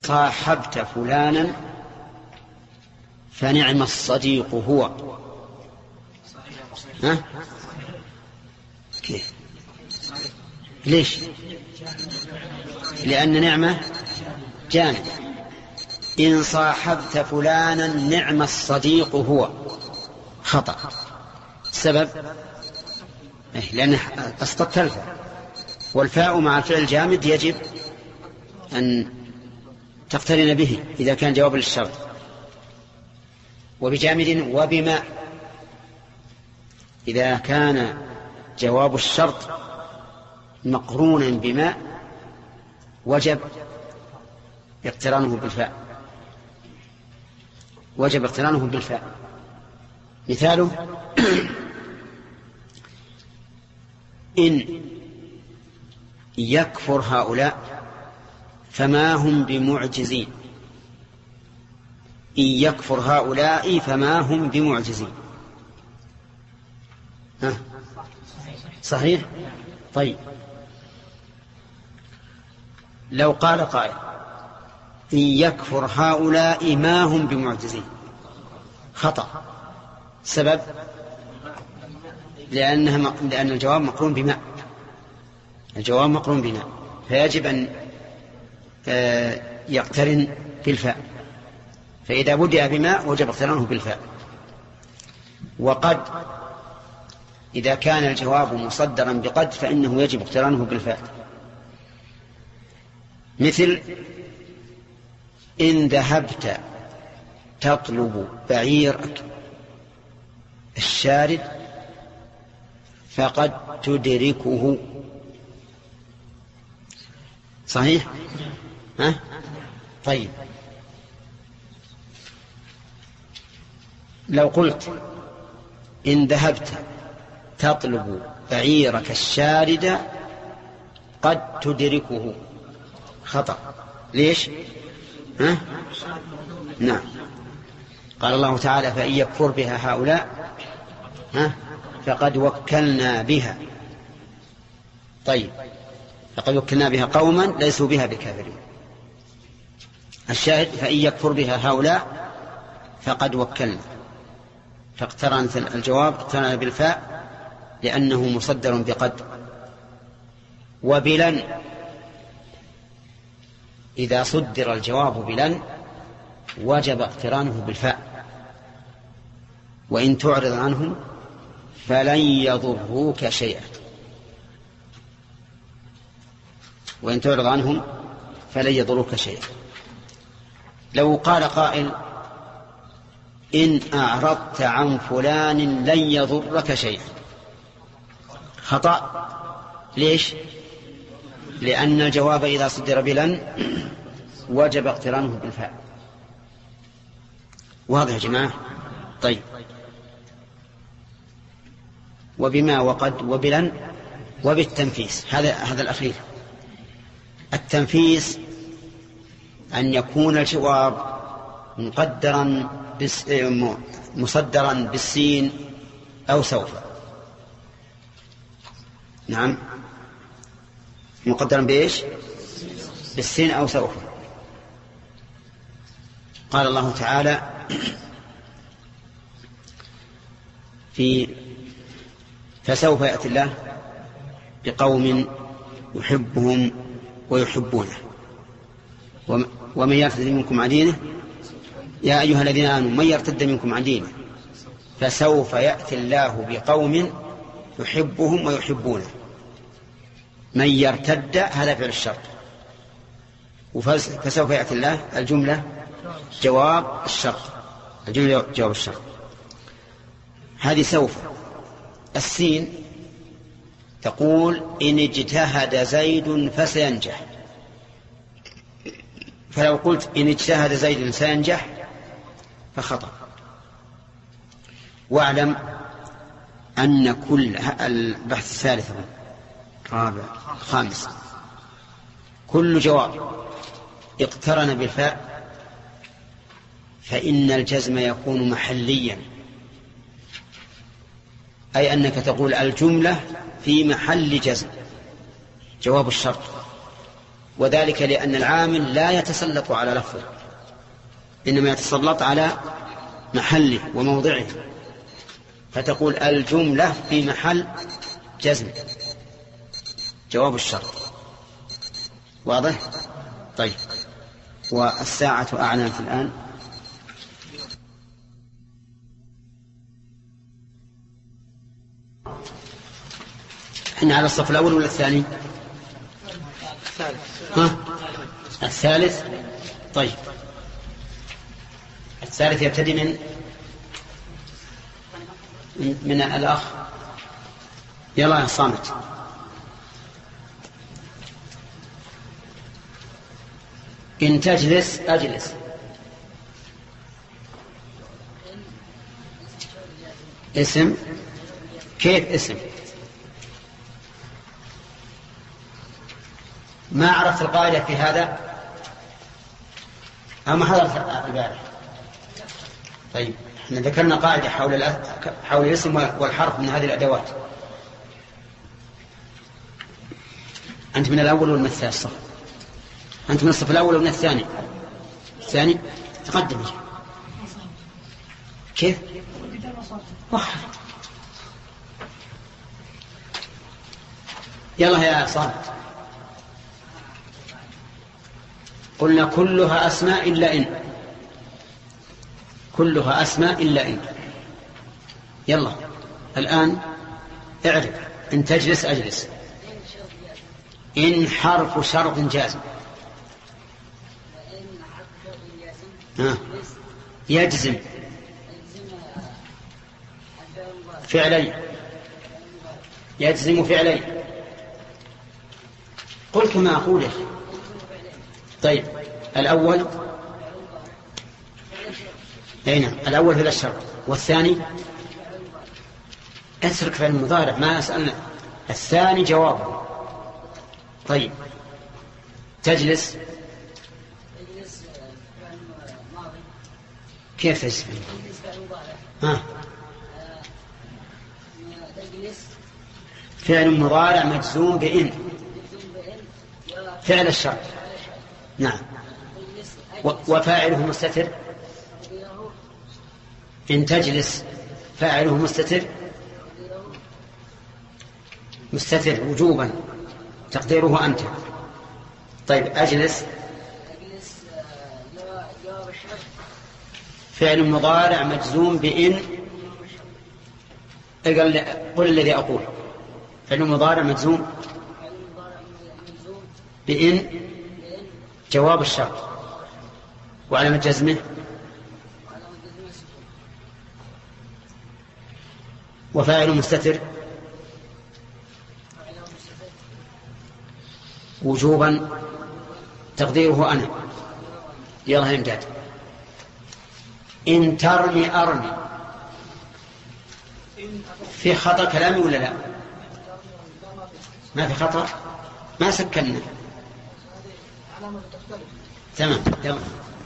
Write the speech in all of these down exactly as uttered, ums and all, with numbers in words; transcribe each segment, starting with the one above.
صاحبت فلانا فنعم الصديق هو. ها؟ كيف؟ ليش؟ لأن نعمة جامد. إن صاحبت فلانا نعم الصديق هو، خطأ. السبب لأن أسقطت الفاء، والفاء مع الفعل الجامد يجب أن تقترن به إذا كان جواب للشرط. وبجامد وبما، إذا كان جواب الشرط مقرونا بما وجب اقترانه بالفاء، وجب اقترانه بالفاء. مثاله إن يكفر هؤلاء فما هم بمعجزين. إن يكفر هؤلاء فما هم بمعجزين. ها؟ صحيح؟ طيب، لو قال قائل إن يكفر هؤلاء ما هم بمعجزين، خطأ. سبب لأنها لأن الجواب مقرون بما، الجواب مقرون بما، فيجب أن يقترن بالفاء، فإذا بدأ بما وجب اقترانه بالفاء. وقد إذا كان الجواب مصدرا بقد فإنه يجب اقترانه بالفاء. مثل إن ذهبت تطلب بعيرك الشارد فقد تدركه. صحيح؟ ها؟ طيب، لو قلت إن ذهبت تطلب بعيرك الشارد قد تدركه، خطأ. ليش؟ ها؟ نعم، قال الله تعالى فإن يكفر بها هؤلاء ها فقد وكلنا بها. طيب، فقد وكلنا بها قوما ليسوا بها بكافرين. الشاهد فإن يكفر بها هؤلاء فقد وكلنا، فاقترن الجواب اقترن بالفاء لأنه مصدر بقد. وبلن، إذا صدر الجواب بلن وجب اقترانه بالفاء. وإن تعرض عنهم فلن يضروك شيئا، وإن تعرض عنهم فلن يضروك شيئا. لو قال قائل إن أعرضت عن فلان لن يضرك شيئا، خطأ. ليش؟ لأن الجواب إذا صدر بلن وجب اقترانه بالفاء. واضح يا جماعة؟ طيب، وبما وقد وبلن وبالتنفيس. هذا هذا الأخير. التنفيس أن يكون الجواب مقدرا بس مصدرا بالسين أو سوف. نعم، مقدرا بإيش؟ بالسين أو سوف. قال الله تعالى في فسوف يأتي الله بقوم يحبهم ويحبونه ومن يرتد منكم عن دينه يا أيها الذين آمنوا من يرتد منكم عن دينه فسوف يأتي الله بقوم يحبهم ويحبونه. من يرتد هذا فعل الشرط، فسوف يأتي الله الجملة جواب الشرط، الجملة جواب الشرط. هذه سوف. السين تقول إن اجتهد زيد فسينجح، فلو قلت إن اجتهد زيد سينجح فخطأ. واعلم أن كل البحث الثالث رابع خامس كل جواب اقترن بالفاء فإن الجزم يكون محليا، أي أنك تقول الجملة في محل جزم جواب الشرط. وذلك لأن العامل لا يتسلط على لفظه، إنما يتسلط على محله وموضعه، فتقول الجملة في محل جزم جواب الشرط. واضح؟ طيب، والساعة أعلنت الآن. احنا على الصف الأول ولا الثاني؟ ها؟ الثالث. طيب، الثالث يبتدي من من, من الأخ. يلا يا صامت. إن تجلس أجلس. اسم. كيف اسم؟ ما عرفت القاعدة في هذا أو ما حضرت البارح؟ طيب، احنا ذكرنا قاعدة حول حول الاسم والحرف من هذه الأدوات. أنت من الأول ولا من الثاني الصف؟ أنت من الصف الأول ولا من الثاني؟ الثاني. تقدم. كيف؟ واحد. يلا يا صامت. قلنا كلها أسماء إلا إن. كلها أسماء إلا إن. يلا الآن اعرف. إن تجلس أجلس. إن حرف شرط جازم. ها. يجزم فعلين. يجزم فعلين. قلت ما أقوله. طيب، الأول أين؟ الأول في الشرط، والثاني اترك فعل المضارع، ما أسألنا. الثاني جوابه. طيب، تجلس. كيف تجلس؟ ها. فعل مضارع مجزوم بإن. فعل الشرط. نعم. وفاعله مستتر. إن تجلس فاعله مستتر. مستتر وجوبا تقديره أنت. طيب، أجلس فعل مضارع مجزوم بإن. قل الذي أقول. فعل مضارع مجزوم بإن جواب الشرط، وعلامة جزمه وفاعل مستتر وجوبا تقديره أنا. يلا يمداد. إن ترمي أرمي. في خطأ كلامي ولا لا؟ ما في خطأ. ما سكننا. تمام. يلا.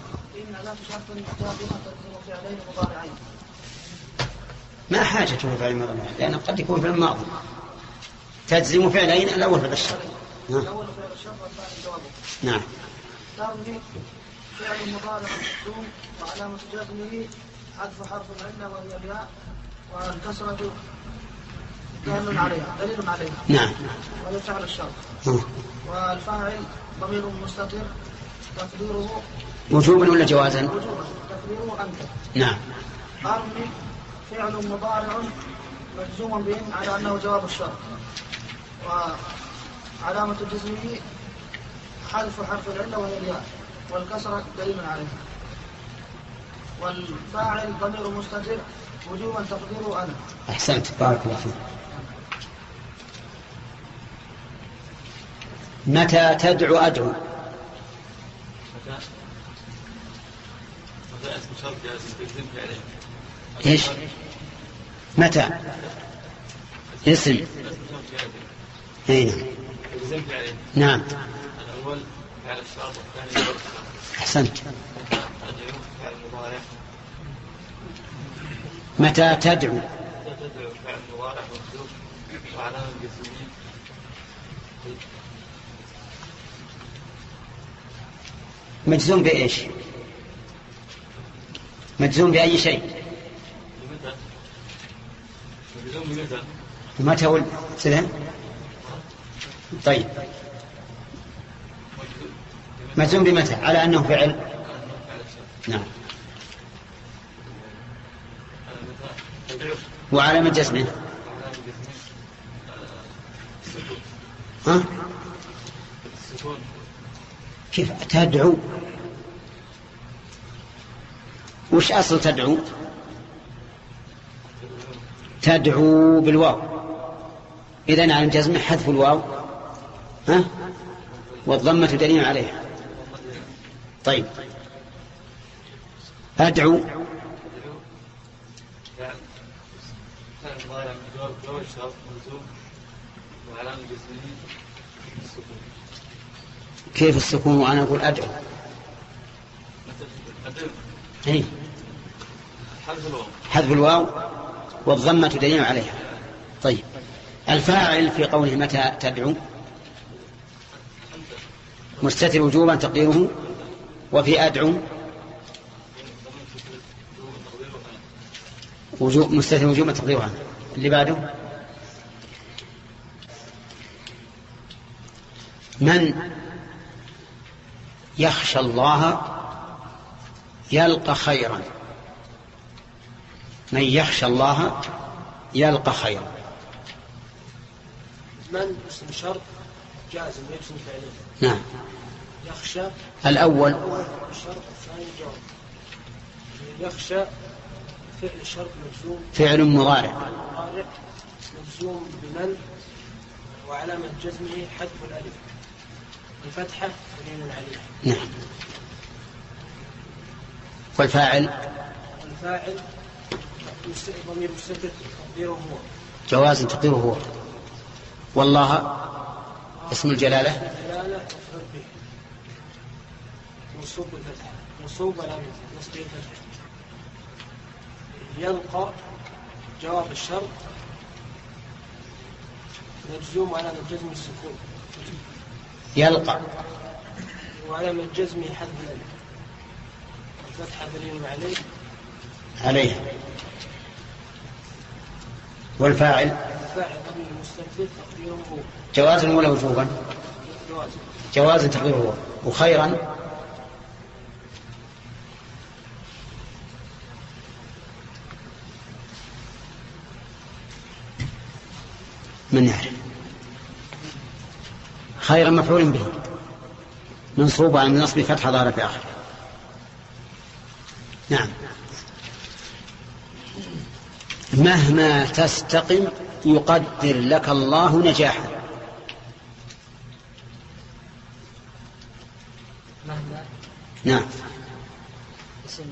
ما حاجته فعل ماضي، لأنه قد يكون فعل ماضي. تجزم فعلين، الأول فعل الشرط. الأول فعل الشرط والثاني جوابه. نعم. ترمي فعل مضارع مجزوم وعلامة جزمه حذف حرف العلة وهي الياء، والكسرة دال عليها دليل عليها. نعم. وهي فعل الشرط. والفاعل ضمير مستتر تقديره وجوبا ولا جوازا؟ وجوبا تقديره أنت. نعم. أرمي فعل مضارع مجزوم بإن على أنه جواب الشرط، وعلامة جزمه حذف حرف العلة وهي الياء، والكسرة دليل عليها. والفاعل ضمير مستتر وجوبا تقديره أنا. أحسنت، بارك الله فيك. متى تدعو أدعو؟ متى متى اسم شرط جاء تجزم فعلين. ايش؟ متى اسم. اين؟ تجزم فعلين. نعم. الأول فعل الشرط والثاني جواب الشرط. أحسنت. فعل مضارع. متى تدعو؟ متى تدعو فعل مضارع مجزوم وعلامة جزمه مجزوم بإيش؟ مجزوم بأي شيء؟ متى ول... سلام. طيب مجزوم بمتى على أنه فعل؟ نعم. وعلامة جزمه ها؟ كيف تدعو؟ وش أصل تدعو؟ تدعو بالواو، إذن على الجزم حذف الواو ها؟ والضمة دليل عليها. طيب أدعو كيف السكون وأنا أقول أدعو؟ إيه؟ حذف الواو والضمة دليل عليها. طيب الفاعل في قوله متى تدعو مستتر وجوبا تقديره، وفي أدعو وجوب مستتر وجوبا تقديرها. اللي بعده من يخشى الله يلقى خيرا. من يخشى الله يلقى خيرا. من اسم شرط جازم يجزم فعله. نعم. يخشى الأول الشرط الثاني جواب. يخشى فعل الشرط مجزوم فعل مضارع مضارع مجزوم بمن وعلامة جزمه حذف الألف الفتحة دليل عليه. نعم. والفاعل الفاعل ضمير مستتر تقديره هو جواز تقديره هو. والله اسم الجلالة الجلالة مفعول به منصوب بالفتحة منصوب على نصب الفتحة. يلقى جواب الشرط مجزوم على جزم السكون يلقى وعلامة جزمه حذف الألف الفتحة دليل عليه عليها. والفاعل الفاعل ضمير مستتر تقديره هو جواز ولا وجوبا؟ جواز. جواز تقديره هو. وخيرا من يعرف؟ خيرا مفعول به منصوب على النصب فتحة ظاهرة في آخر. نعم. مهما تستقم يقدر لك الله نجاحا. مهما نعم. اسم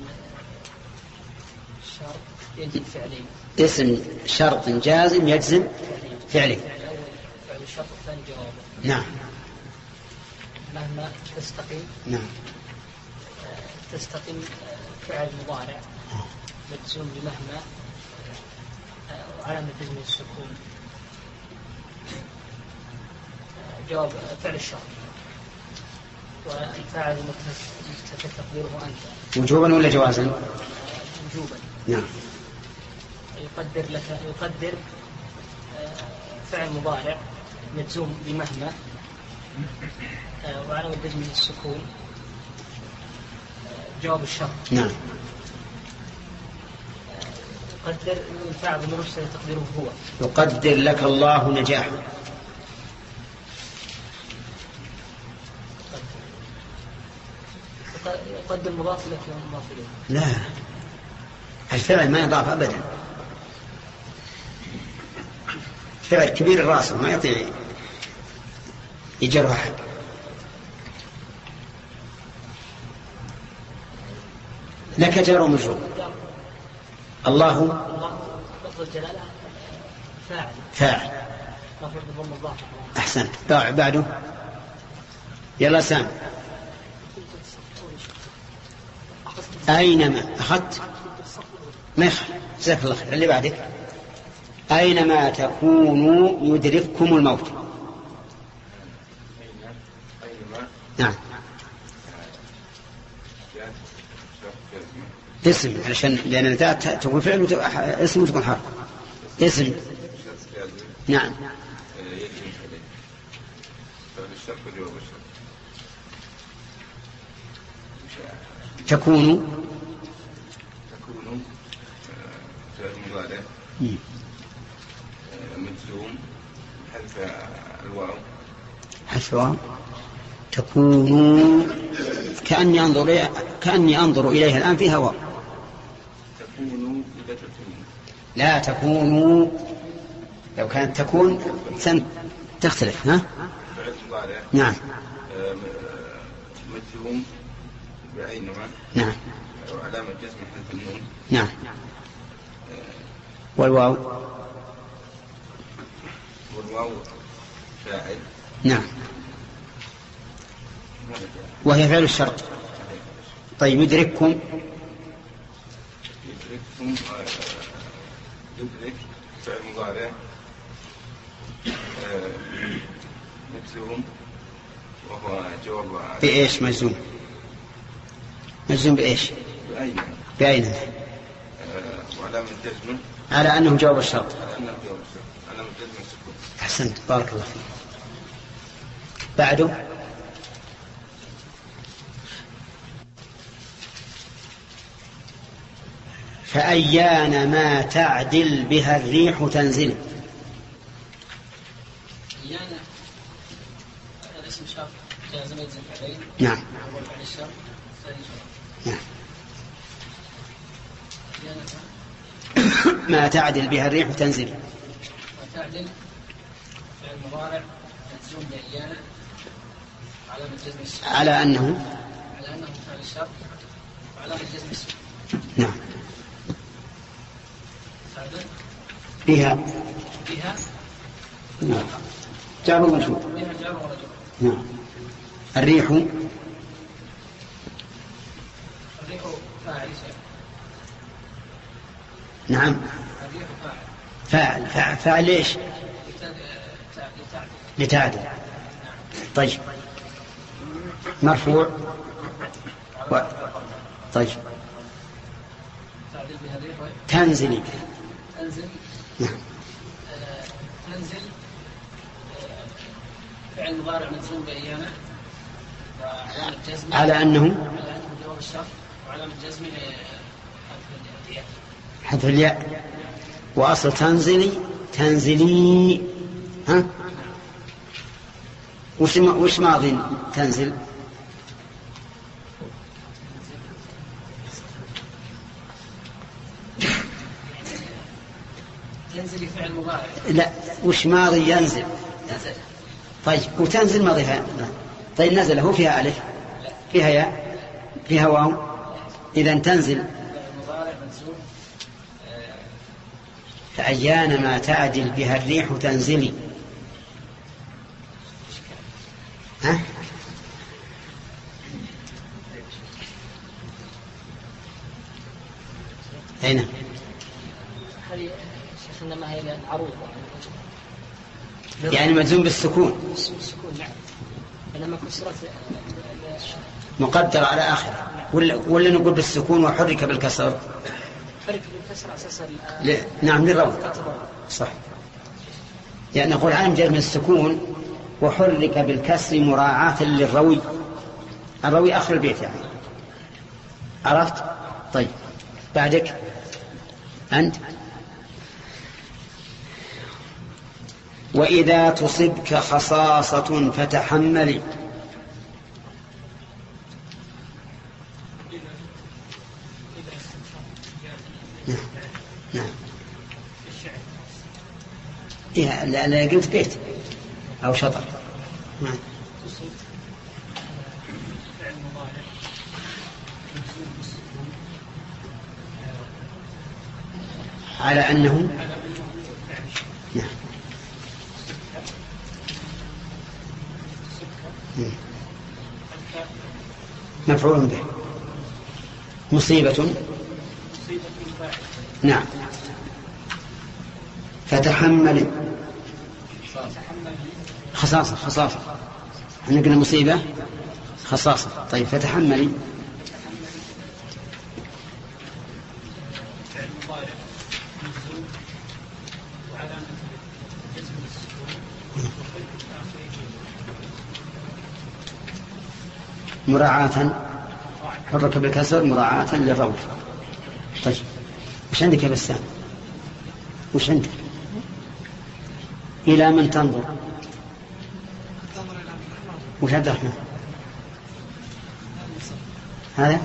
شرط يجزم فعلين. اسم شرط جازم يجزم فعلي. فعل الشرط الثاني جوابه. نعم. مهما تستقيم. نعم. تستقيم فعل مضارع مجزوم بمهما وعلامة جزم السكون جواب فعل الشرط. والفاعل مستتر تقديره أنت. وجوبا ولا جوازا؟ وجوبا. نعم. يقدر لك يقدر فعل مضارع مجزوم بمهما وعلامة جزم السكون جواب الشرط. نعم. يقدر الفاعل بمرسل تقديره هو. يقدر لك الله نجاحا. يقدر مضاف لك مضاف إليه. لا الفعل ما يضاف أبدا. فعل كبير الراس ما يطيع يجر أحد. لك جار ومجرور. الله لفظ الجلالة فاعل فاعل. مفعول بضم الظاهر. أحسنت. بعده يلا سام. أينما أخذت ما يخل. جزاك الله خير. اللي بعدك أينما تكونوا يدرككم الموت. نعم. اسم علشان لأن الذات تكون فعل اسم وتكون حرف اسم. نعم. تكون تكون فعل مضارع مجزوم حذف الواو. حذف الواو. تكون كأني أنظر إليها كأني أنظر إليها الآن فيها واو. تكون إذا تكون. لا تكون لو كانت تكون سن تختلف. ها. فعل مضارع. نعم. مجزوم بعينها. نعم. وعلامة جزم حذف النون. نعم. والواو. والواو فاعل. نعم. وهي فعل الشرط. طيب يدرككم. يدرككم يدرك فعل مضارع مجزوم وهو جواب بإيش مجزوم؟ مجزوم بإيش؟ بأين؟ بأين؟ وعلامة جزمه على أنه جواب الشرط. على أنه جواب الشرط. علامة جزمه سكون. أحسنت بارك الله فيك. بعده فأيان ما تعدل بها الريح تنزل. أيان هذا اسم شرط جازم يجزم عليه. نعم. أول فعل الشرط ثاني شرط. نعم. ما تعدل بها الريح تنزل. ما تعدل فعل مضارع مجزوم بأيان علامة جزم السكون. على أنه على أنه فعل الشرط وعلامة جزم السكون. نعم. بها بها نعم جار ومجرور. بها جار ورجل. نعم. الريح الريح فاعل. نعم. الريح فاعل فاعل. فاعل, فاعل ليش؟ لتعدل. طيب مرفوع و... طيب تعدل بها الريح تنزلي. تنزل. نعم. آه، تنزل آه، فعل مضارع مجزوم بأيانه وعلامة جزمه على أنه على أنه جواب الشرط وعلامة جزمه حذف الياء. حذف الياء. وأصل تنزلي تنزلي. ها وش وش ماضي تنزل؟ تنزل فعل مضارع. لا وش ماضي ينزل؟ نزل. طيب وتنزل ماضيها. طيب نزل هو فيها ألف فيها ياء فيها واو. إذا تنزل فعل مضارع مجزوم. فأيان ما تعدل بها الريح تنزلي. ها أين؟ هذه شيخنا ما هي عروض يعني مجزوم بالسكون. السكون. نعم. لما كسرت مقدر على آخر ولا, ولا نقول بالسكون وحرك بالكسر. حرك بالكسر أساس ل... نعم للروي صح. يعني نقول عالم جاء من السكون وحرك بالكسر مراعاة للروي. الروي آخر البيت يعني عرفت. طيب بعدك أنت. وإذا تصبك خصاصة فتحملي. نعم. نعم. إيه لا لا قلت بيت أو شطر. نعم. على أنه نعم. مفعول به. مصيبة. نعم. فتحمل. خصاصة خصاصة. احنا قلنا مصيبة خصاصة. طيب فتحملي. مراعاة حرك بالكسر مراعاة للروض. طيب وش عندك يا بسام؟ وش عندك؟ إلى من تنظر؟ وش عبد الرحمن؟ هذا؟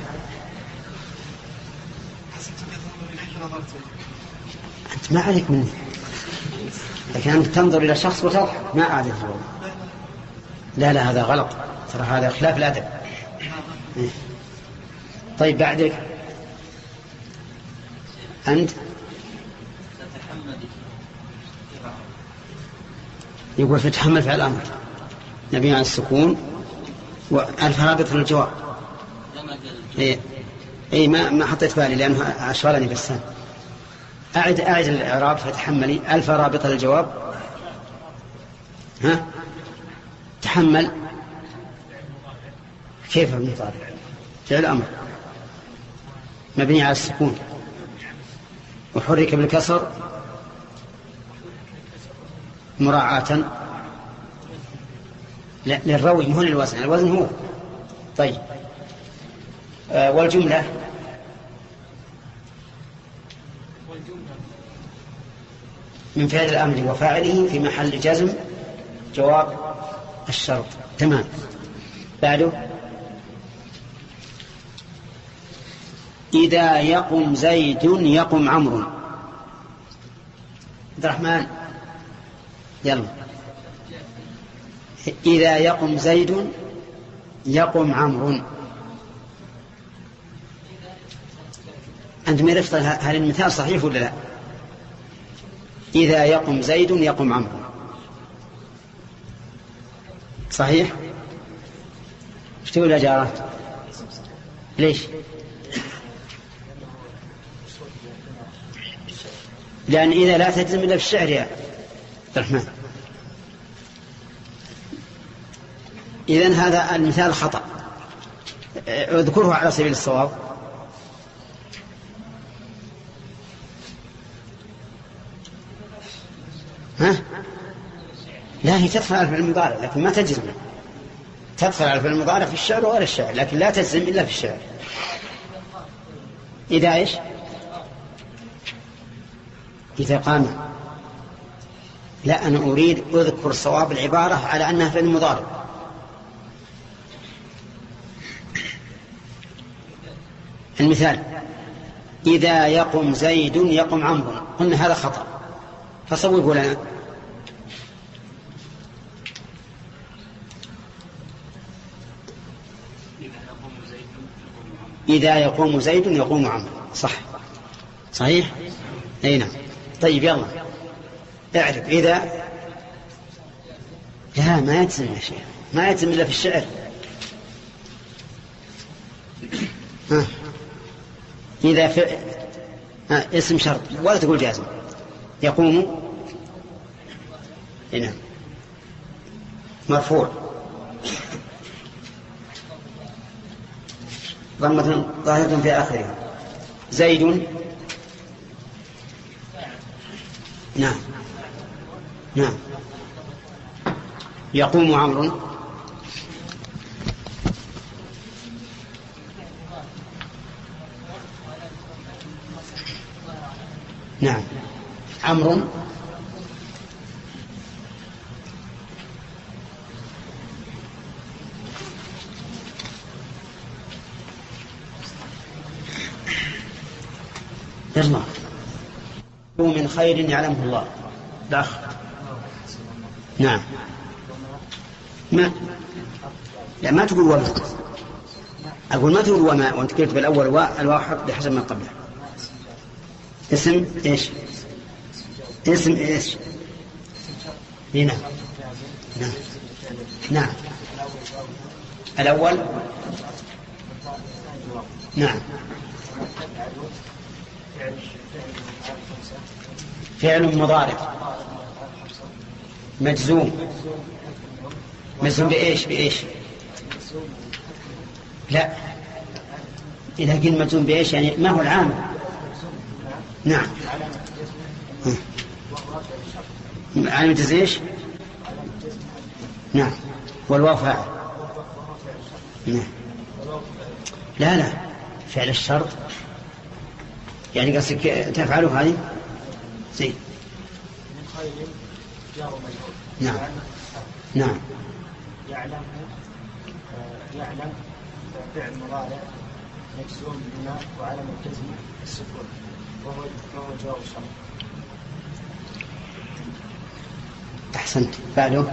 أنت ما عليك مني، لكن أنت تنظر إلى شخص وتضحك ما عاد الجواب. لا لا هذا غلط، ترى هذا خلاف الأدب. طيب بعدك أنت يقول فتحمل فعل الأمر نبي عن السكون وألف رابط في الجواب. إيه إيه ما ما حطيت بالي لأنه أشغلني بالسن. أعد أعد الإعراب فتحملي ألف رابط للجواب. ها تحمل كيف المضارع؟ فعل أمر مبني على السكون وحرك بالكسر مراعاة لا للروي مو للوزن، الوزن هو. طيب آه والجملة من فعل الأمر وفاعله في محل جزم جواب الشرط. تمام. بعده إذا يقم زيد يقم عمرو. عبد الرحمن يلا. إذا يقم زيد يقم عمرو. أنت ما عرفت هل المثال صحيح ولا لا؟ إذا يقم زيد يقم عمرو صحيح؟ ايش تقول يا جارة؟ ليش؟ لأن إذا لا تجزم إلا في الشعر يا عبد الرحمن. إذن هذا المثال خطأ، اذكره على سبيل الصواب. ها؟ لا هي تدخل على الفعل المضارع لكن ما تجزم، تدخل على الفعل المضارع في الشعر وغير الشعر لكن لا تجزم إلا في الشعر. إذا إيش؟ إذا قام. لا أنا أريد أذكر صواب العبارة على أنها فعل مضارع. المثال إذا يقم زيد يقم عمرو، قلنا هذا خطأ فصوبوا لنا. إذا يقوم زيد يقوم عمرو صح صحيح. أي نعم. طيب يلا اعرف إذا. لا ما يتزم يا شيخ، ما يتزم إلا في الشعر. ها. إذا في ها. اسم شرط ولا تقول جازم. يقوم هنا مرفوع ضمة ظاهرة في آخره. زيد نعم نعم. يقوم عمرو نعم. عمرو يلا. من خير يعلمه الله داخل. نعم. ما لا ما تقول وما، أقول ما تقول وما وأنت قلت بالأول والواحد بحسب ما قبله. اسم إيش؟ اسم إيش؟ هنا نعم نعم. الأول نعم فعل مضارع مجزوم. مجزوم بإيش؟ بإيش؟ لا إذا قلت مجزوم بإيش يعني ما هو العامل؟ نعم. علامة الجزم ايش؟ نعم. والواو فاعل. نعم. لا لا فعل الشرط يعني قصدك تفعله هذه زين. نعم نعم. يعلم يعلم فعل مضارع مجزوم بما وعلم الجزم السكون وهو جواب الشرط. أحسنت. بعده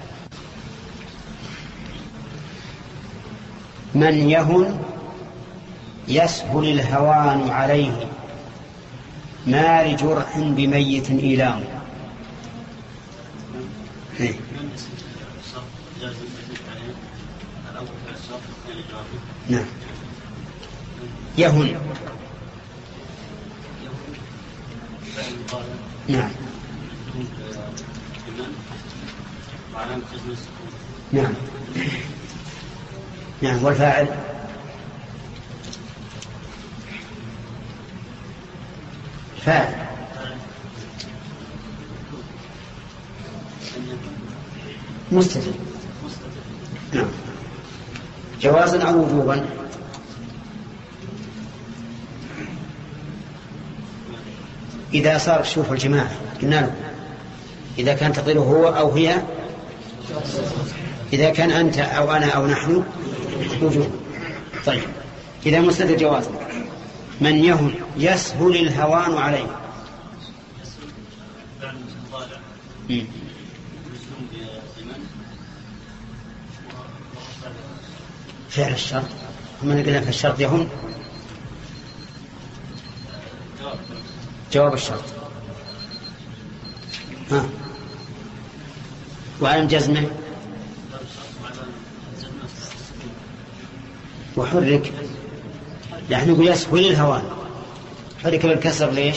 من يهن يسهل الهوان عليه ما لجرح بميت إيلام. نعم. يهن. نعم. نعم. نعم. والفاعل فاعل مستتر. نعم. جوازا أو وجوبا؟ إذا صار شوف الجماعة قلنا له إذا كان تقديره هو أو هي، إذا كان أنت أو أنا أو نحن وجوب. طيب إذا مستتر جوازا. من يهن يسهل الهوان عليه. م. فعل الشرط هم نقلنا في الشرط يهن جواب الشرط. ها وعلم جزمه وحرك نحن نقول يسهل الهوان حرك بالكسر ليش؟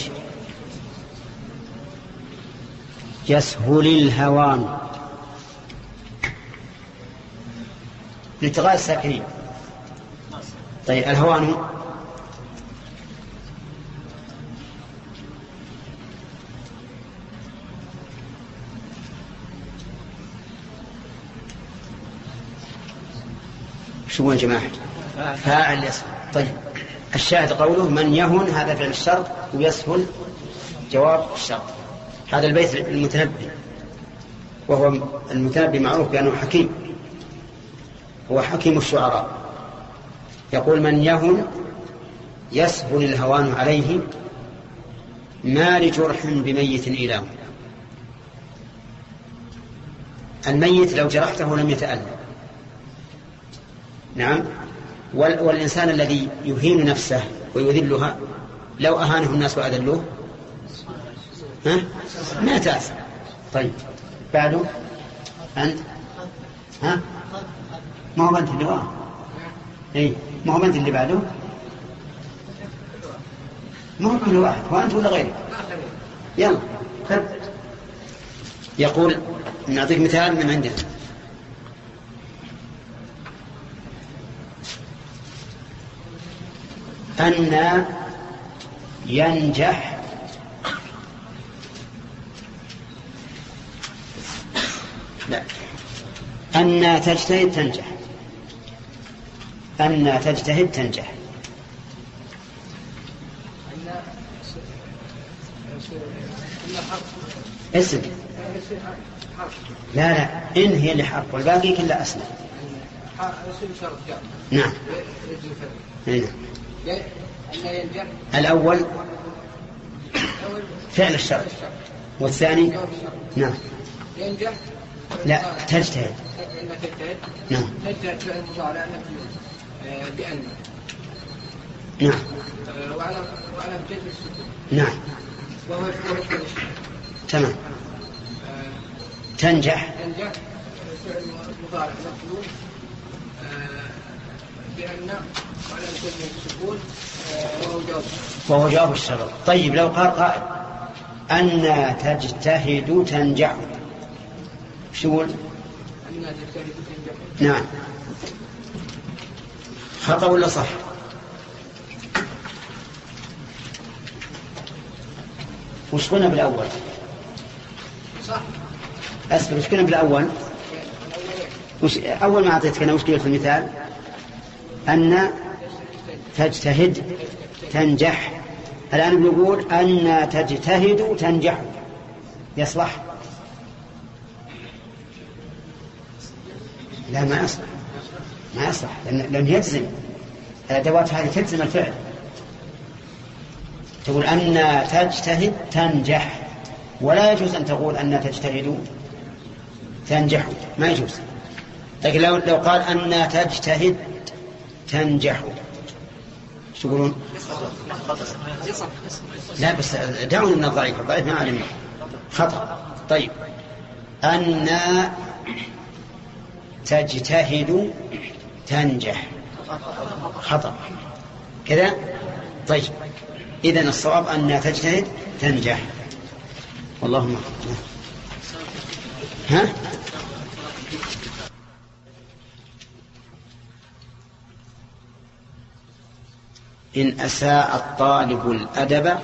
يسهل الهوان لالتقاء الساكنين. طيب الهوان شو يا جماعة؟ فاعل يسهل. طيب الشاهد قوله من يهن هذا فعل الشرط ويسهل جواب الشرط. هذا البيت المتنبي وهو المتنبي معروف بأنه حكيم، هو حكيم الشعراء. يقول من يهن يسهل الهوان عليه ما لجرح بميت إيلام. الميت لو جرحته لم يتألم. نعم. والإنسان الذي يهين نفسه ويذلها لو أهانه الناس وأذلوه ها ما تأثر. طيب بعده أنت ها ما هو أنت اللي واه إيه ما هو أنت اللي بعده ما هو كل واحد وأنت ولا غيرك. يلا خذ. يقول نعطيك مثال من عندنا. أن ينجح لا أن تجتهد تنجح. أن تجتهد تنجح. اسم لا لا إن هي اللي حرف والباقي كله أسماء. نعم. نعم. الأول فعل الشرط والثاني نعم ينجح لا تجتهد. نعم. تجتهد فعل مضارع بأن. نعم. وعلى وعلى جزم السكون. نعم. وهو تمام. تنجح. تنجح فعل مضارع مطلوب بأن وعلى جزم السكون وهو جواب. وهو جواب الشرط. طيب لو قال قائل أن تجتهد تنجح شو أن تجتهد تنجح. نعم. خطأ ولا صح؟ وش قلنا بالأول؟ أسفل وش قلنا بالأول؟ وش أول ما أعطيتك أنا وش قلت في المثال؟ أن تجتهد تنجح. الآن بنقول أن تجتهد تنجح، يصلح؟ لا ما يصلح، ما يصلح لأن يجزم الأدوات هذه تجزم الفعل. تقول أن تجتهد تنجح، ولا يجوز أن تقول أن تجتهد تنجح، ما يجوز. لكن لو لو قال أن تجتهد تنجح شو تقولون؟ لا بس دعوني من الضعيف، الضعيف ما علم خطأ. طيب أن تجتهد تنجح خطأ كذا. طيب إذن الصواب أن تجتهد تنجح. والله ها إن أساء الطالب الأدب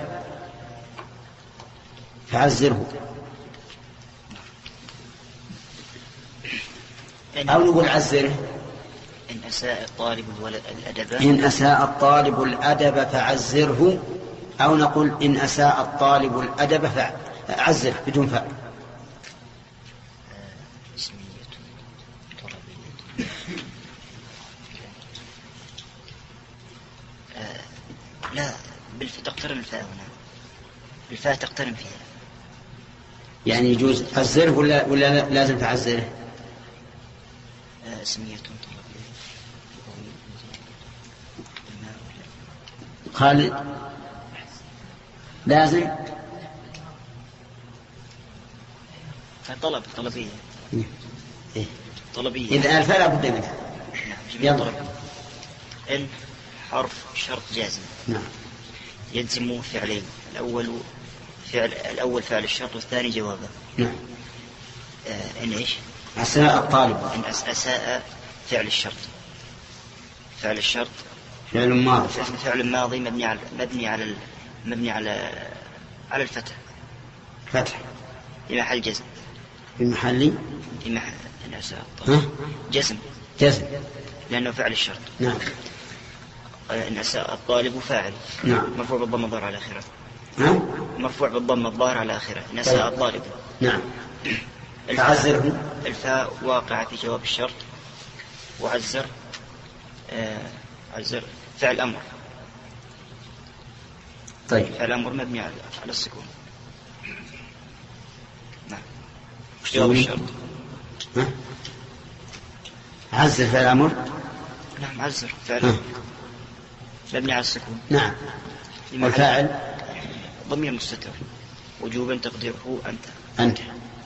فعزره، أو نقول عزره. إن أساء الطالب الأدب إن أساء الطالب الأدب فعزره، أو نقول إن أساء الطالب الأدب فعزره بدون فاء. اسمية طلبية. آه لا بالفاء تقترن الفاء هنا، الفاء تقترن فيها. يعني يجوز عزره ولا ولا لازم تعزره؟ آه اسمية طلبية. خالد لازم طلب طلبية. إيه؟ طلبية. إذا الفاء لا بد منها. نعم. طلب. إن حرف شرط جازم. نعم. يلزم فعلين، الأول فعل الأول فعل الشرط والثاني جوابه. نعم. آه إن إيش؟ أساء الطالب. إن أساء فعل الشرط. فعل الشرط فعل ماضي. فعل ماضي مبني على مبني على مبني على على الفتح. فتح. في محل جزم. في محل في محل إن أساء الطالب. جزم. جزم. لأنه فعل الشرط. نعم. إن أساء الطالب فاعل. نعم. مرفوع بالضم الظاهر على آخره. نعم. مرفوع بالضم الظاهر على آخره. إن أساء الطالب. نعم. تعزره. الفاء واقعة في جواب الشرط، وعزر آه عزر فعل أمر. طيب. فعل أمر مبني على على السكون. نعم. جواب الشرط. ها؟ عزر فعل أمر. نعم عزر فعل أمر مبني على السكون. نعم. والفاعل ضمير مستتر وجوبا تقديره أنت. أنت.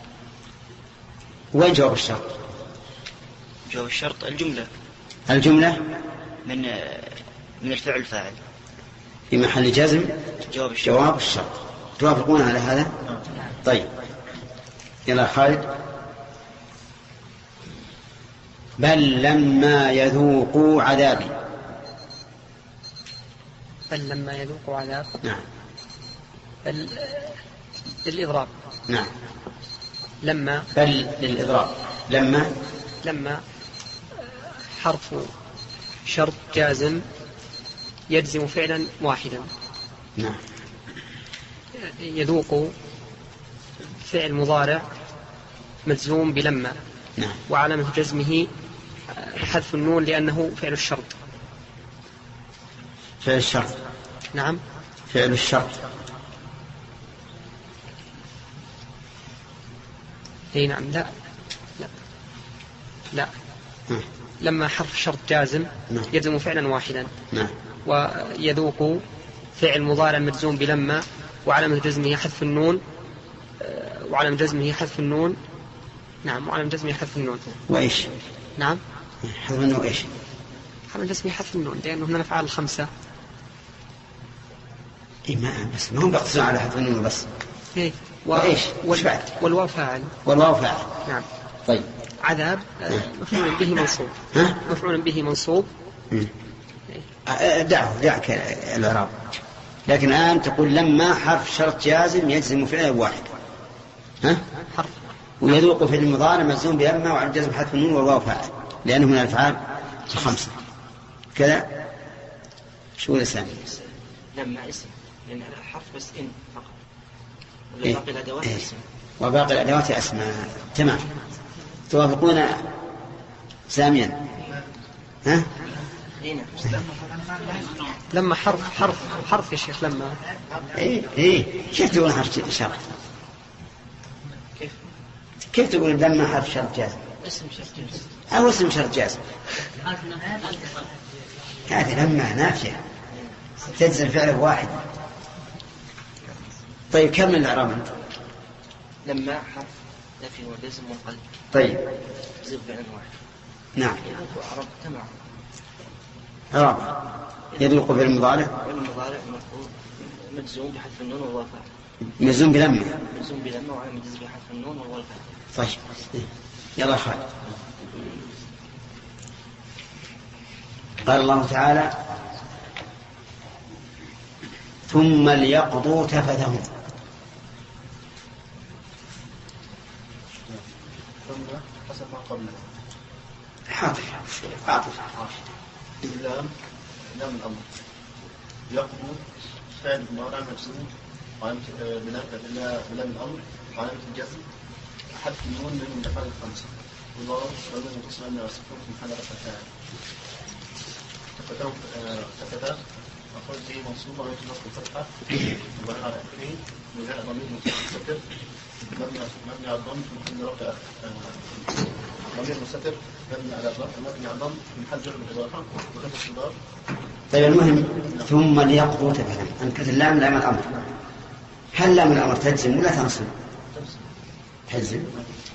وين جواب الشرط؟ جواب الشرط الجملة. الجملة من من الفعل الفاعل في محل جزم. جواب الشرط. جواب الشرط. توافقون على هذا؟ طيب يلا خالد. بل لما يذوقوا عذابي. بل لما يذوقوا عذاب. نعم. بل للإضراب. نعم. لما بل للإضراب. لما لما حرف شرط جازم يجزم فعلا واحدا. نعم. يذوق فعل مضارع مجزوم بلما. نعم. وعلامة جزمه حذف النون لأنه فعل الشرط. فعل الشرط. نعم. فعل الشرط. اي نعم. لا لا لا م. لما حرف شرط جازم نعم. يجزم فعلا واحدا. نعم. ويذوق فعل مضارع مجزوم بلما وعلامة جزمه حذف النون. وعلامة جزمه حذف النون. نعم. وعلامة جزمه حذف النون. وإيش؟ نعم. حذف النون وإيش؟ علامة جزمه حذف النون لأنه من الأفعال الخمسة. إيه ما بس ما هم بيقتصرون على حذف النون بس. إيه. وإيش؟ وال... والواو فاعل. والواو فاعل. نعم. طيب. عذاب مفعول به منصوب. ها؟ مفعول به منصوب. دعه دعك الإعراب. لكن الآن تقول لما حرف شرط جازم يجزم فعل واحد، ها؟ حرف ويذوق في المضارع مجزوم بلما وعلى الجزم حذف النون والواو فاعل لأنه من الأفعال الخمسة كذا. شو الإسلام؟ لما اسم لأن الحرف بس إن فقط وباقي الأدوات إيه؟ اسم وباقي الأدوات أسماء. تمام. توافقون ساميا؟ ها؟ هنا لما حرف حرف حرف يا شيخ لما إيه إيه كيف تقول حرف شرط؟ كيف كيف تقول لما حرف شرط جازم؟ اسم شرط جازم أو اسم شرط جازم. هذه لما نافية تجزم فعل واحد. طيب كمل الإعراب أنت. لما حرف نفي وجزم وقلب. طيب زب فعل واحد. نعم. وأعراب تمام. إعراب يدلق في المضارع. والمضارع مفعول مجزوم بحذف النون والواو فاعل. مجزوم بلما. مجزوم بلما وعلى مجزوم بحذف النون والواو فاعل. طيب يلا خالد. قال الله تعالى ثم ليقضوا تفثهم. حسب ما قبله حاضر حاضر. اللام لام الأمر يقضوا فعل مضارع مجزوم وعلامة بلام الأمر وعلامة الجزم حذف النون من الأفعال الخمسة والواو ضمير متصل من السكون في محل رفع فاعل. تفتهم تفتات مفعول به منصوب وعلامة نصب الفتحة وبناء على آخره وجاء ضمير مستتر مبني على الضم في محل رفع ضمير مستتر مبني على الضم مبني على الضم في محل جر بالإضافة وخمس الصدار. طيب المهم ثم ليقضوا تفثهم. أنت اللام لام الأمر. هل لام الأمر تجزم ولا تنصب؟ تجزم.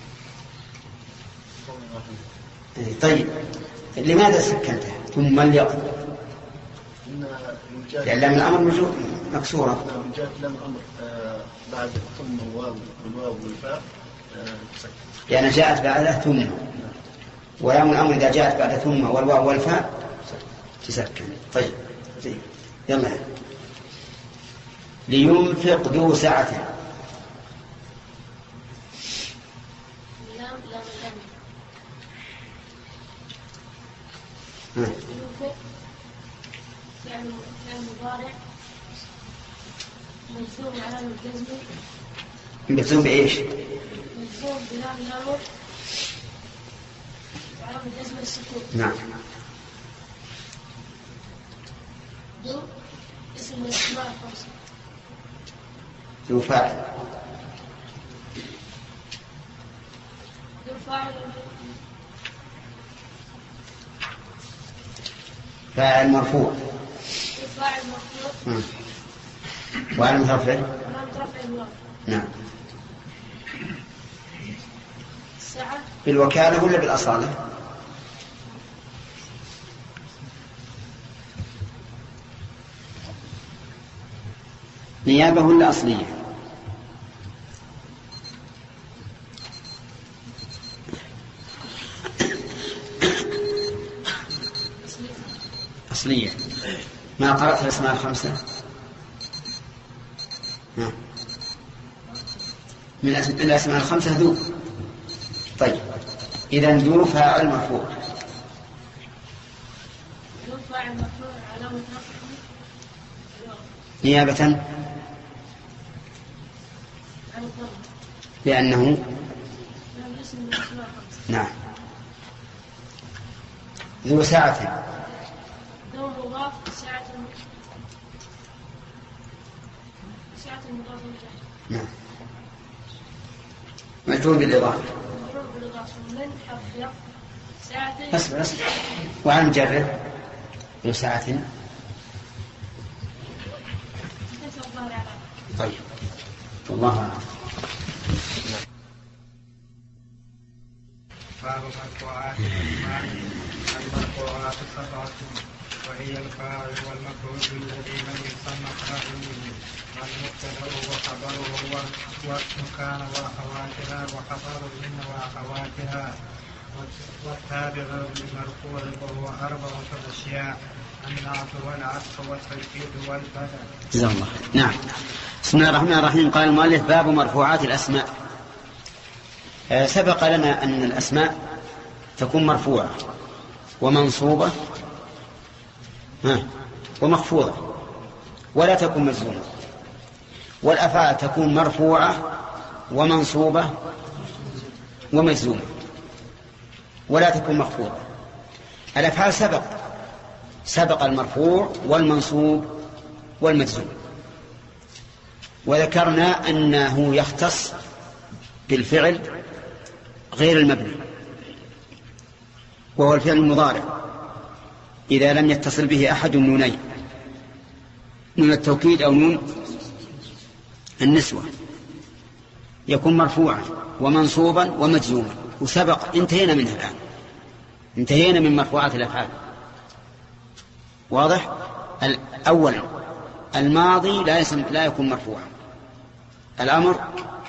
طيب لماذا سكنتها ثم ليقضوا؟ لأن لام الأمر موجود مكسورة. من جهة لام الأمر بعد ثم الواو والواو والفاء تسكن. لأن جاءت بعدها ثم ولام الأمر إذا جاءت بعد ثم والواو والفاء تسكن. طيب طيب يلا لينفق ذو سعة. ينفق فعل مضارع مجزوم علامة الجزم. مجزوم بإيش؟ مجزوم بلام الأمر وعلامة الجزم السكون. نعم. ذو اسم الأسماء الخمسة. ذو فاعل. ذو فاعل فاعل مرفوع. ذو فاعل مرفوع. وعلامة رفعه. علامة رفعه الواو. نعم. الساعة بالوكالة ولا بالأصالة؟ نيابة ولا أصلية؟ أصلية. ما قرأت الأسماء الخمسة؟ نعم. من الأسماء الخمسة ذو. طيب إذن ذو فاعل مرفوع. ذو فاعل مرفوع علامة رفعه نيابة عن الضم لأنه لأنه اسم من الأسماء الخمسة. نعم. ذو ساعة. ذو مضاف ساعة ساعة مضاف إليه. نعم. مجرور بالإضافة. مجرور بالإضافة من حرف يق ساعة. بس بس وعن مجرد ذو ساعة. طيب والله أعلم. باب مرفوعات الأسماء. المرفوعات سبعة وهي الفاعل والمفعول الذي لم يسمى فاعله والمبتدأ وخبره واسم كان وأخواتها وخبر إن وأخواتها والتابع للمرفوع وهو أربعة أشياء: النعت والعطف والتوكيد والبدل. جزاك الله خير. نعم. بسم الله الرحمن الرحيم. قال المؤلف: باب مرفوعات الأسماء. آه سبق لنا أن الأسماء تكون مرفوعة ومنصوبة ها ومخفوضة ولا تكون مجزومة، والأفعال تكون مرفوعة ومنصوبة ومجزومة ولا تكون مخفوضة. الأفعال سبق سبق المرفوع والمنصوب والمجزوم، وذكرنا أنه يختص بالفعل غير المبني، وهو الفعل المضارع إذا لم يتصل به أحد النونين، نون التوكيد أو نون النسوة، يكون مرفوعا ومنصوبا ومجزوما. وسبق انتهينا منها الآن، انتهينا من مرفوعات الأفعال. واضح؟ أولا الماضي لا يسم لا يكون مرفوعا، الأمر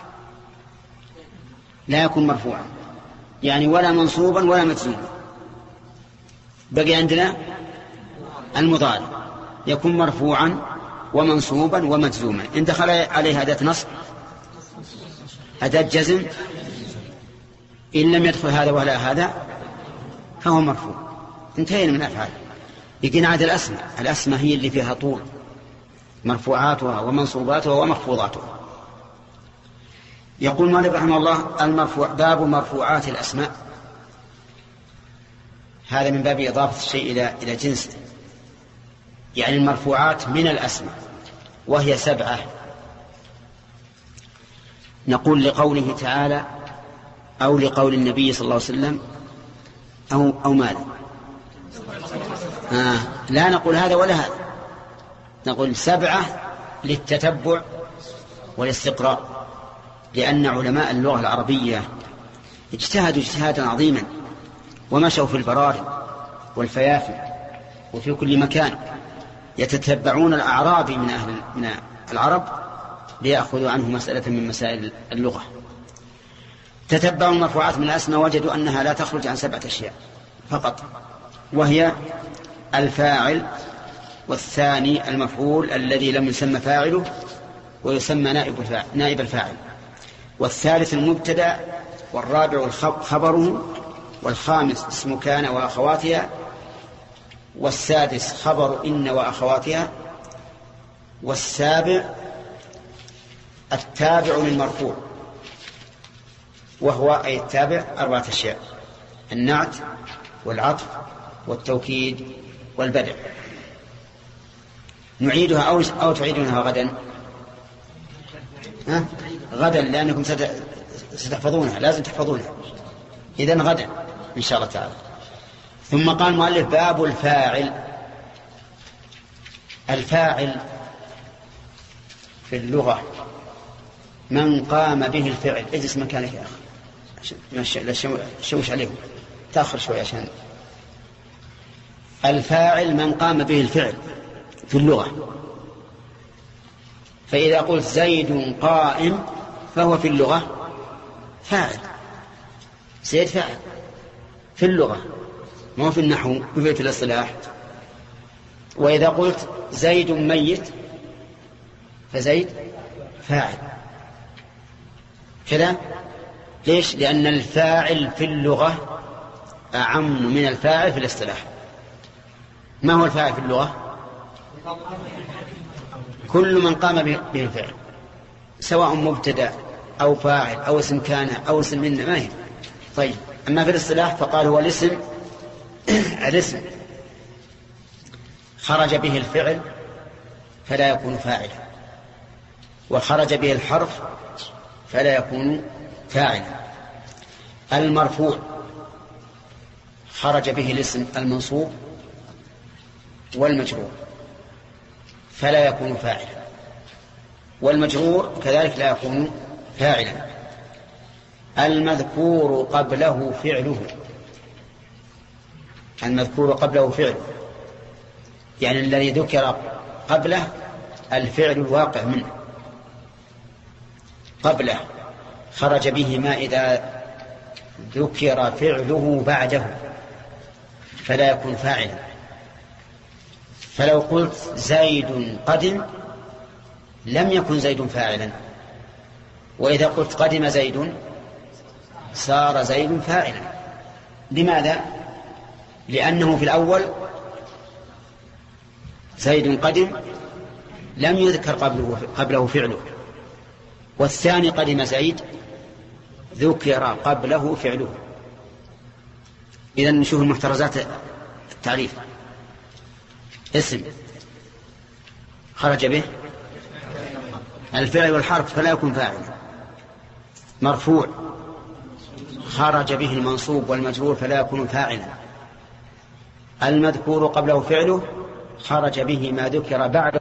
لا يكون مرفوعا يعني ولا منصوبا ولا مجزوما. بقي عندنا المضارع يكون مرفوعا ومنصوبا ومجزوما. إن دخل عليه أداة نصب أداة جزم، إن لم يدخل هذا ولا هذا فهو مرفوع. انتهينا من أفعال. يجينا عاد الأسماء. الأسماء هي اللي فيها طول، مرفوعاتها ومنصوباتها ومخفوضاتها. يقول مالك رحمه الله: المرفوع باب مرفوعات الأسماء. هذا من باب إضافة الشيء إلى إلى جنسه، يعني المرفوعات من الأسماء، وهي سبعة. نقول لقوله تعالى أو لقول النبي صلى الله عليه وسلم أو أو ماذا؟ آه لا نقول هذا ولا هذا، نقول سبعة للتتبع والاستقراء، لأن علماء اللغة العربية اجتهدوا اجتهادا عظيما ومشوا في البراري والفيافي وفي كل مكان يتتبعون الأعرابي من أهل من العرب ليأخذوا عنه مسألة من مسائل اللغة. تتبعوا المرفوعات من الأسماء وجدوا أنها لا تخرج عن سبعة أشياء فقط، وهي الفاعل، والثاني المفعول الذي لم يسمى فاعله ويسمى نائب الفاعل, نائب الفاعل، والثالث المبتدأ، والرابع خبره، والخامس اسم كان وأخواتها، والسادس خبر إن وأخواتها، والسابع التابع للمرفوع، وهو أي التابع أربعة أشياء: النعت والعطف والتوكيد والبدع. نعيدها أو أو تعيدونها غدا؟ ها؟ غدا، لأنكم ستحفظونها، لازم تحفظونها. إذن غدا إن شاء الله تعالى. ثم قال المؤلف: باب الفاعل. الفاعل في اللغة من قام به الفعل. اجلس مكانك يا أخي، لا شوش عليهم، تأخر شوي عشان. الفاعل من قام به الفعل في اللغة. فإذا قلت زيد قائم فهو في اللغة فاعل، زيد فاعل في اللغة، ما في النحو في الاصطلاح. وإذا قلت زيد ميت فزيد فاعل كذا. ليش؟ لأن الفاعل في اللغة أعم من الفاعل في الاصطلاح. ما هو الفاعل في اللغة؟ كل من قام به الفعل، سواء مبتدأ أو فاعل أو اسم كان أو اسم من، ما هي. طيب، أما في الاصطلاح فقال هو الاسم الاسم خرج به الفعل فلا يكون فاعلا، وخرج به الحرف فلا يكون فاعلا. المرفوع خرج به الاسم المنصوب والمجرور فلا يكون فاعلا، والمجرور كذلك لا يكون فاعلا. المذكور قبله فعله، المذكور قبله فعله يعني الذي ذكر قبله الفعل الواقع منه قبله، خرج به ما إذا ذكر فعله بعده فلا يكون فاعلا. فلو قلت زيد قدم لم يكن زيد فاعلا، وإذا قلت قدم زيد صار زيد فاعلا. لماذا؟ لأنه في الأول زيد قدم لم يذكر قبله, قبله فعله، والثاني قدم زيد ذكر قبله فعله. إذن نشوف المحترزات التعريف. اسم خرج به الفعل والحرف فلا يكون فاعلا. مرفوع خرج به المنصوب والمجرور فلا يكون فاعلا. المذكور قبله فعله خرج به ما ذكر بعده